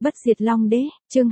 Bất diệt Long Đế, chương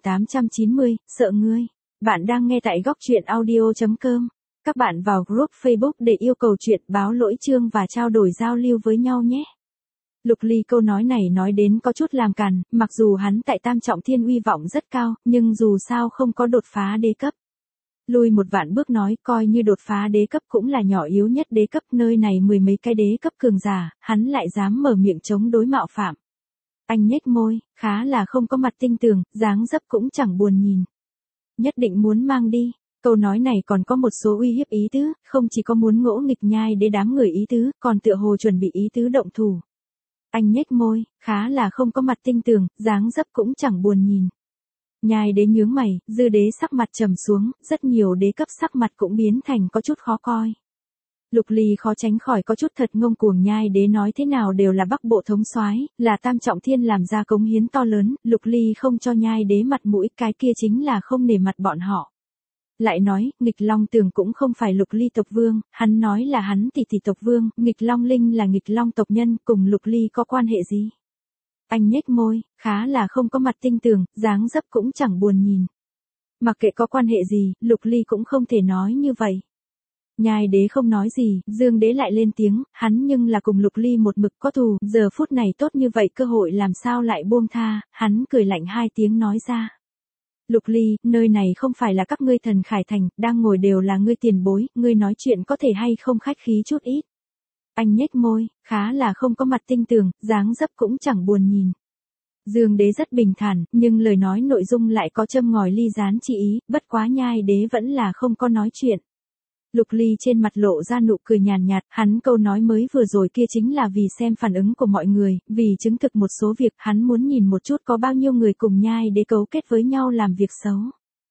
2890, sợ ngươi. Bạn đang nghe tại góc truyện audio.com. Các bạn vào group Facebook để yêu cầu chuyện báo lỗi chương và trao đổi giao lưu với nhau nhé. Lục Ly câu nói này nói đến có chút làm càn, mặc dù hắn tại Tam Trọng Thiên uy vọng rất cao, nhưng dù sao không có đột phá đế cấp. Lùi một vạn bước nói coi như đột phá đế cấp cũng là nhỏ yếu nhất đế cấp, nơi này mười mấy cái đế cấp cường giả, hắn lại dám mở miệng chống đối mạo phạm. Anh nhếch môi, khá là không có mặt tinh tường, dáng dấp cũng chẳng buồn nhìn. Nhất định muốn mang đi. Câu nói này còn có một số uy hiếp ý tứ, không chỉ có muốn ngỗ nghịch nhai để đám người ý tứ, còn tựa hồ chuẩn bị ý tứ động thủ. Anh nhếch môi, khá là không có mặt tinh tường, dáng dấp cũng chẳng buồn nhìn. Nhai đế nhướng mày, dư đế sắc mặt trầm xuống, rất nhiều đế cấp sắc mặt cũng biến thành có chút khó coi. Lục Ly khó tránh khỏi có chút thật ngông cuồng, nhai đế nói thế nào đều là Bắc Bộ thống soái, là Tam Trọng Thiên làm ra cống hiến to lớn, Lục Ly không cho nhai đế mặt mũi, cái kia chính là không nể mặt bọn họ. Lại nói, Nghịch Long Tường cũng không phải Lục Ly tộc vương, hắn nói là hắn tỷ tộc vương, Nghịch Long Linh là Nghịch Long tộc nhân, cùng Lục Ly có quan hệ gì? Anh nhếch môi, khá là không có mặt tinh tường, dáng dấp cũng chẳng buồn nhìn. Mặc kệ có quan hệ gì, Lục Ly cũng không thể nói như vậy. Nhai đế không nói gì, Dương đế lại lên tiếng, hắn nhưng là cùng Lục Ly một mực có thù, giờ phút này tốt như vậy cơ hội làm sao lại buông tha, hắn cười lạnh hai tiếng nói ra. Lục Ly, nơi này không phải là các ngươi Thần Khải Thành, đang ngồi đều là ngươi tiền bối, ngươi nói chuyện có thể hay không khách khí chút ít. Anh nhếch môi, khá là không có mặt tinh tường, dáng dấp cũng chẳng buồn nhìn. Dương đế rất bình thản, nhưng lời nói nội dung lại có châm ngòi ly gián chi ý, bất quá nhai đế vẫn là không có nói chuyện. Lục Ly trên mặt lộ ra nụ cười nhàn nhạt, hắn câu nói mới vừa rồi kia chính là vì xem phản ứng của mọi người, vì chứng thực một số việc, hắn muốn nhìn một chút có bao nhiêu người cùng nhai đế cấu kết với nhau làm việc xấu.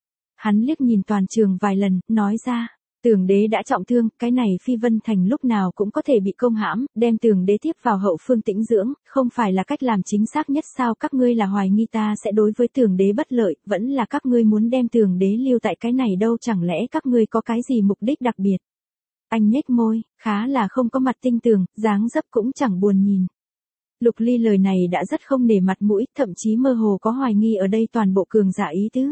Hắn liếc nhìn toàn trường vài lần, nói ra, Tường đế đã trọng thương, cái này Phi Vân Thành lúc nào cũng có thể bị công hãm, đem Tường đế tiếp vào hậu phương tĩnh dưỡng, không phải là cách làm chính xác nhất sao? Các ngươi là hoài nghi ta sẽ đối với Tường đế bất lợi, vẫn là các ngươi muốn đem Tường đế lưu tại cái này đâu, chẳng lẽ các ngươi có cái gì mục đích đặc biệt? Anh nhếch môi, khá là không có mặt tinh tường, dáng dấp cũng chẳng buồn nhìn. Lục Ly lời này đã rất không nể mặt mũi, thậm chí mơ hồ có hoài nghi ở đây toàn bộ cường giả ý tứ.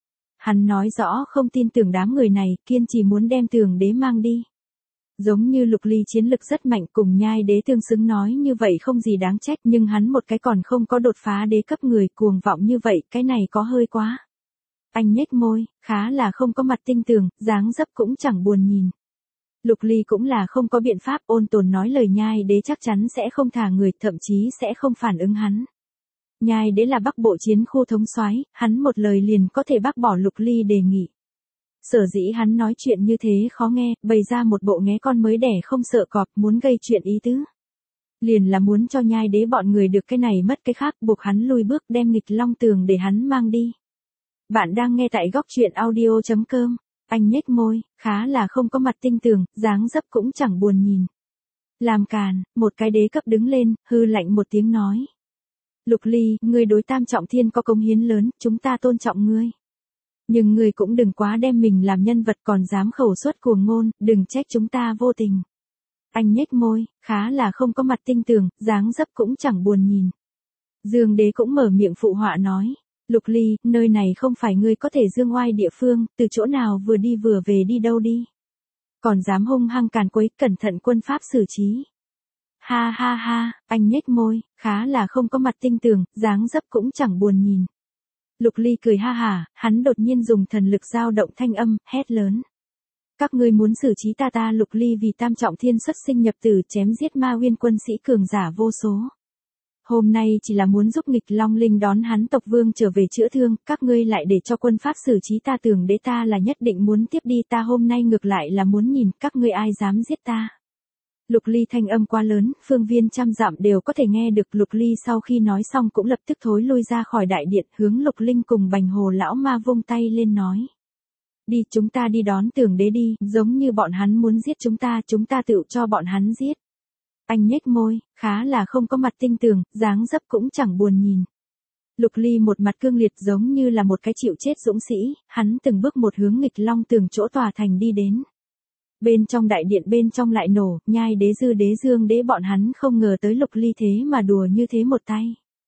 Hắn nói rõ không tin tưởng đám người này, kiên trì muốn đem Tường đế mang đi. Giống như Lục Ly chiến lực rất mạnh, cùng nhai đế tương xứng, nói như vậy không gì đáng trách, nhưng hắn một cái còn không có đột phá đế cấp người cuồng vọng như vậy, cái này có hơi quá. Anh nhếch môi, khá là không có mặt tinh tường, dáng dấp cũng chẳng buồn nhìn. Lục Ly cũng là không có biện pháp, ôn tồn nói lời nhai đế chắc chắn sẽ không thả người, thậm chí sẽ không phản ứng hắn. Nhai đế là Bắc Bộ chiến khu thống soái, hắn một lời liền có thể bác bỏ Lục Ly đề nghị. Sở dĩ hắn nói chuyện như thế khó nghe, bày ra một bộ nghé con mới đẻ không sợ cọp, muốn gây chuyện ý tứ. Liền là muốn cho nhai đế bọn người được cái này mất cái khác, buộc hắn lùi bước, đem Nghịch Long Tường để hắn mang đi. Bạn đang nghe tại góc truyện audio.com. Anh nhếch môi, khá là không có mặt tinh tường, dáng dấp cũng chẳng buồn nhìn. Làm càn, một cái đế cấp đứng lên, hư lạnh một tiếng nói. Lục Ly, ngươi đối Tam Trọng Thiên có công hiến lớn, chúng ta tôn trọng ngươi. Nhưng ngươi cũng đừng quá đem mình làm nhân vật, còn dám khẩu suất cuồng ngôn, đừng trách chúng ta vô tình. Anh nhếch môi, khá là không có mặt tinh tường, dáng dấp cũng chẳng buồn nhìn. Dương đế cũng mở miệng phụ họa nói. Lục Ly, nơi này không phải ngươi có thể dương oai địa phương, từ chỗ nào vừa đi vừa về đi đâu đi. Còn dám hung hăng càn quấy, cẩn thận quân pháp xử trí. Ha ha ha, anh nhếch môi, khá là không có mặt tinh tường, dáng dấp cũng chẳng buồn nhìn. Lục Ly cười ha hả, hắn đột nhiên dùng thần lực dao động thanh âm, hét lớn. Các ngươi muốn xử trí ta Lục Ly vì Tam Trọng Thiên xuất sinh nhập tử, chém giết Ma Uyên quân sĩ cường giả vô số. Hôm nay chỉ là muốn giúp Nghịch Long Linh đón hắn tộc vương trở về chữa thương, các ngươi lại để cho quân pháp xử trí ta, Tường đế ta là nhất định muốn tiếp đi, ta hôm nay ngược lại là muốn nhìn các ngươi ai dám giết ta. Lục Ly thanh âm quá lớn, phương viên trăm dặm đều có thể nghe được. Lục Ly sau khi nói xong cũng lập tức thối lui ra khỏi đại điện, hướng Lục Linh cùng Bành Hồ lão ma vung tay lên nói. Đi, chúng ta đi đón Tường đế đi, giống như bọn hắn muốn giết chúng ta tự cho bọn hắn giết. Anh nhếch môi, khá là không có mặt tinh tường, dáng dấp cũng chẳng buồn nhìn. Lục Ly một mặt cương liệt giống như là một cái chịu chết dũng sĩ, hắn từng bước một hướng Nghịch Long Tường chỗ tòa thành đi đến. Bên trong đại điện bên trong lại nổ, nhai đế, dư đế, Dương đế bọn hắn không ngờ tới Lục Ly thế mà đùa như thế một tay.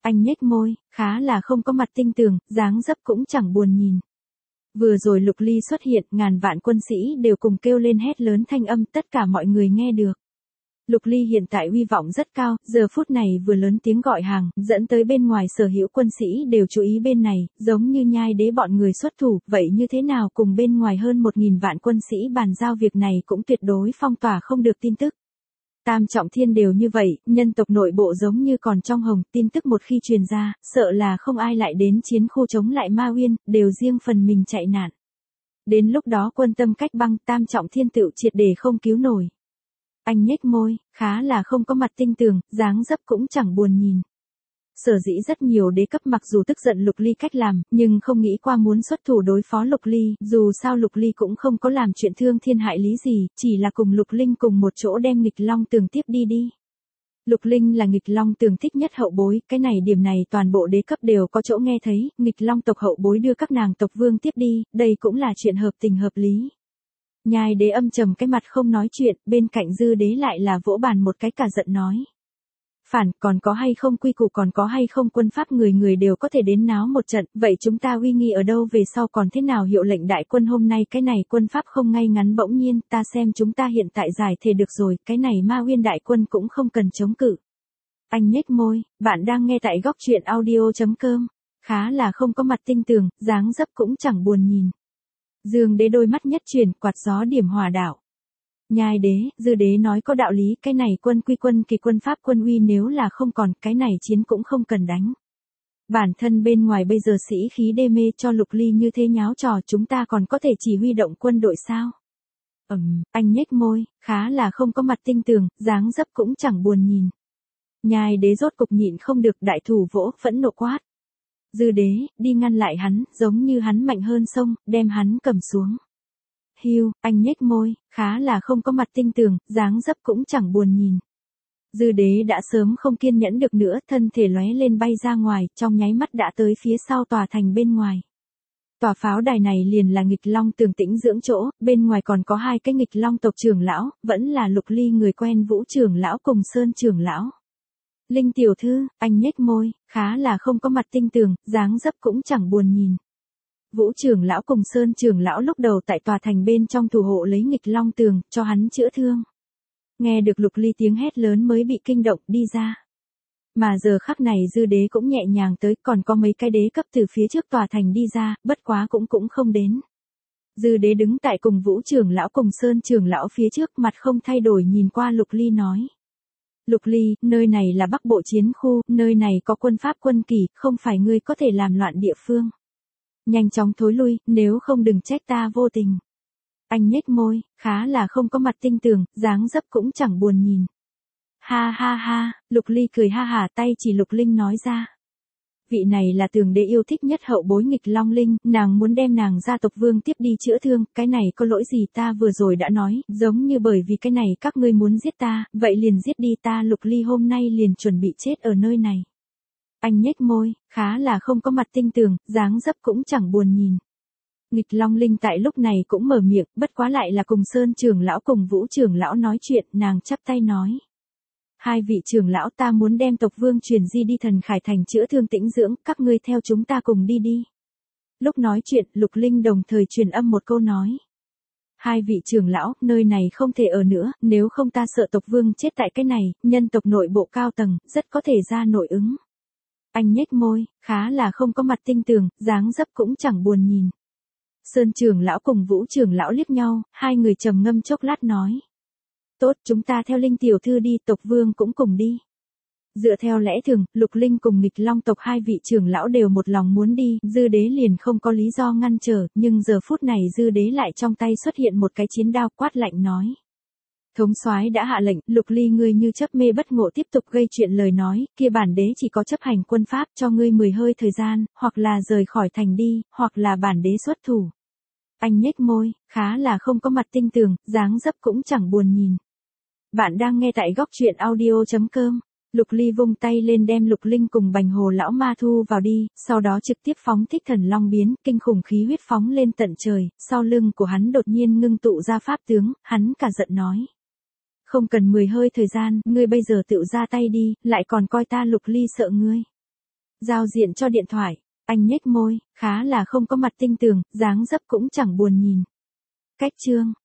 Anh nhếch môi, khá là không có mặt tinh tường, dáng dấp cũng chẳng buồn nhìn. Vừa rồi Lục Ly xuất hiện, ngàn vạn quân sĩ đều cùng kêu lên hét lớn thanh âm, tất cả mọi người nghe được. Lục Ly hiện tại uy vọng rất cao, giờ phút này vừa lớn tiếng gọi hàng, dẫn tới bên ngoài sở hữu quân sĩ đều chú ý bên này, giống như Nhai Đế bọn người xuất thủ, vậy như thế nào cùng bên ngoài hơn 1.000 vạn quân sĩ bàn giao việc này cũng tuyệt đối phong tỏa không được tin tức. Tam Trọng Thiên đều như vậy, nhân tộc nội bộ giống như còn trong hồng, tin tức một khi truyền ra, sợ là không ai lại đến chiến khu chống lại Ma Uyên, đều riêng phần mình chạy nạn. Đến lúc đó quân tâm cách băng, Tam Trọng Thiên tựu triệt để không cứu nổi. Anh nhếch môi, khá là không có mặt tinh tường, dáng dấp cũng chẳng buồn nhìn. Sở dĩ rất nhiều đế cấp mặc dù tức giận Lục Ly cách làm, nhưng không nghĩ qua muốn xuất thủ đối phó Lục Ly, dù sao Lục Ly cũng không có làm chuyện thương thiên hại lý gì, chỉ là cùng Lục Linh cùng một chỗ đem nghịch long tường tiếp đi. Lục Linh là nghịch long tường thích nhất hậu bối, cái này điểm này toàn bộ đế cấp đều có chỗ nghe thấy, nghịch long tộc hậu bối đưa các nàng tộc vương tiếp đi, đây cũng là chuyện hợp tình hợp lý. Nhai Đế âm trầm cái mặt không nói chuyện, bên cạnh Dư Đế lại là vỗ bàn một cái cả giận nói. Phản, còn có hay không quy củ, còn có hay không quân pháp, người người đều có thể đến náo một trận, vậy chúng ta uy nghi ở đâu, về sau còn thế nào hiệu lệnh đại quân, hôm nay cái này quân pháp không ngay ngắn, bỗng nhiên ta xem chúng ta hiện tại giải thể được rồi, cái này Ma Uyên đại quân cũng không cần chống cự. Anh nhếch môi, bạn đang nghe tại góc truyện audio.com, khá là không có mặt tinh tường, dáng dấp cũng chẳng buồn nhìn. Dương Đế đôi mắt nhất chuyển, quạt gió điểm hòa đạo. Nhai Đế, Dư Đế nói có đạo lý, cái này quân quy quân kỳ, quân pháp quân uy nếu là không còn, cái này chiến cũng không cần đánh. Bản thân bên ngoài bây giờ sĩ khí đê mê, cho Lục Ly như thế nháo trò, chúng ta còn có thể chỉ huy động quân đội sao? Anh nhếch môi, khá là không có mặt tinh tường, dáng dấp cũng chẳng buồn nhìn. Nhai Đế rốt cục nhịn không được, đại thủ vỗ, phẫn nộ quát. Dư Đế, đi ngăn lại hắn, giống như hắn mạnh hơn sông, đem hắn cầm xuống. Hiu, anh nhếch môi, khá là không có mặt tinh tường, dáng dấp cũng chẳng buồn nhìn. Dư Đế đã sớm không kiên nhẫn được nữa, thân thể lóe lên bay ra ngoài, trong nháy mắt đã tới phía sau tòa thành bên ngoài. Tòa pháo đài này liền là nghịch long tường tĩnh dưỡng chỗ, bên ngoài còn có hai cái nghịch long tộc trưởng lão, vẫn là Lục Ly người quen Vũ trưởng lão cùng Sơn trưởng lão. Linh tiểu thư, anh nhếch môi, khá là không có mặt tinh tường, dáng dấp cũng chẳng buồn nhìn. Vũ trưởng lão cùng Sơn trưởng lão lúc đầu tại tòa thành bên trong thủ hộ lấy nghịch long tường, cho hắn chữa thương. Nghe được Lục Ly tiếng hét lớn mới bị kinh động, đi ra. Mà giờ khắc này Dư Đế cũng nhẹ nhàng tới, còn có mấy cái đế cấp từ phía trước tòa thành đi ra, bất quá cũng không đến. Dư Đế đứng tại cùng Vũ trưởng lão cùng Sơn trưởng lão phía trước, mặt không thay đổi nhìn qua Lục Ly nói. Lục Ly, nơi này là Bắc Bộ chiến khu, nơi này có quân pháp quân kỷ, không phải ngươi có thể làm loạn địa phương. Nhanh chóng thối lui, nếu không đừng trách ta vô tình. Anh nhếch môi, khá là không có mặt tinh tường, dáng dấp cũng chẳng buồn nhìn. Ha ha ha, Lục Ly cười ha hả, tay chỉ Lục Linh nói ra. Vị này là Tường Đế yêu thích nhất hậu bối nghịch long linh, nàng muốn đem nàng gia tộc vương tiếp đi chữa thương, cái này có lỗi gì, ta vừa rồi đã nói, giống như bởi vì cái này các ngươi muốn giết ta, vậy liền giết đi, ta Lục Ly hôm nay liền chuẩn bị chết ở nơi này. Anh nhếch môi, khá là không có mặt tinh tường, dáng dấp cũng chẳng buồn nhìn. Nghịch long linh tại lúc này cũng mở miệng, bất quá lại là cùng Sơn trưởng lão cùng Vũ trưởng lão nói chuyện, nàng chắp tay nói. Hai vị trưởng lão, ta muốn đem tộc vương truyền di đi Thần Khải Thành chữa thương tĩnh dưỡng, các ngươi theo chúng ta cùng đi. Lúc nói chuyện, Lục Linh đồng thời truyền âm một câu nói. Hai vị trưởng lão, nơi này không thể ở nữa, nếu không ta sợ tộc vương chết tại cái này, nhân tộc nội bộ cao tầng, rất có thể ra nội ứng. Anh nhếch môi, khá là không có mặt tinh tường, dáng dấp cũng chẳng buồn nhìn. Sơn trưởng lão cùng Vũ trưởng lão liếc nhau, hai người trầm ngâm chốc lát nói. Tốt, chúng ta theo Linh tiểu thư đi, tộc vương cũng cùng đi. Dựa theo lẽ thường, Lục Linh cùng nghịch long tộc hai vị trưởng lão đều một lòng muốn đi, Dư Đế liền không có lý do ngăn trở, nhưng giờ phút này Dư Đế lại trong tay xuất hiện một cái chiến đao, quát lạnh nói. Thống soái đã hạ lệnh, Lục Ly ngươi như chấp mê bất ngộ tiếp tục gây chuyện lời nói, kia bản đế chỉ có chấp hành quân pháp cho ngươi 10 hơi thời gian, hoặc là rời khỏi thành đi, hoặc là bản đế xuất thủ. Anh nhếch môi, khá là không có mặt tinh tường, dáng dấp cũng chẳng buồn nhìn. Bạn đang nghe tại góc truyện audio.com. Lục Ly vung tay lên đem Lục Linh cùng Bành Hồ lão ma thu vào đi, sau đó trực tiếp phóng thích thần long biến, kinh khủng khí huyết phóng lên tận trời, sau lưng của hắn đột nhiên ngưng tụ ra pháp tướng, hắn cả giận nói. Không cần 10 hơi thời gian, ngươi bây giờ tự ra tay đi, lại còn coi ta Lục Ly sợ ngươi. Giao diện cho điện thoại. Anh nhếch môi, khá là không có mặt tinh tường, dáng dấp cũng chẳng buồn nhìn. Cách chương.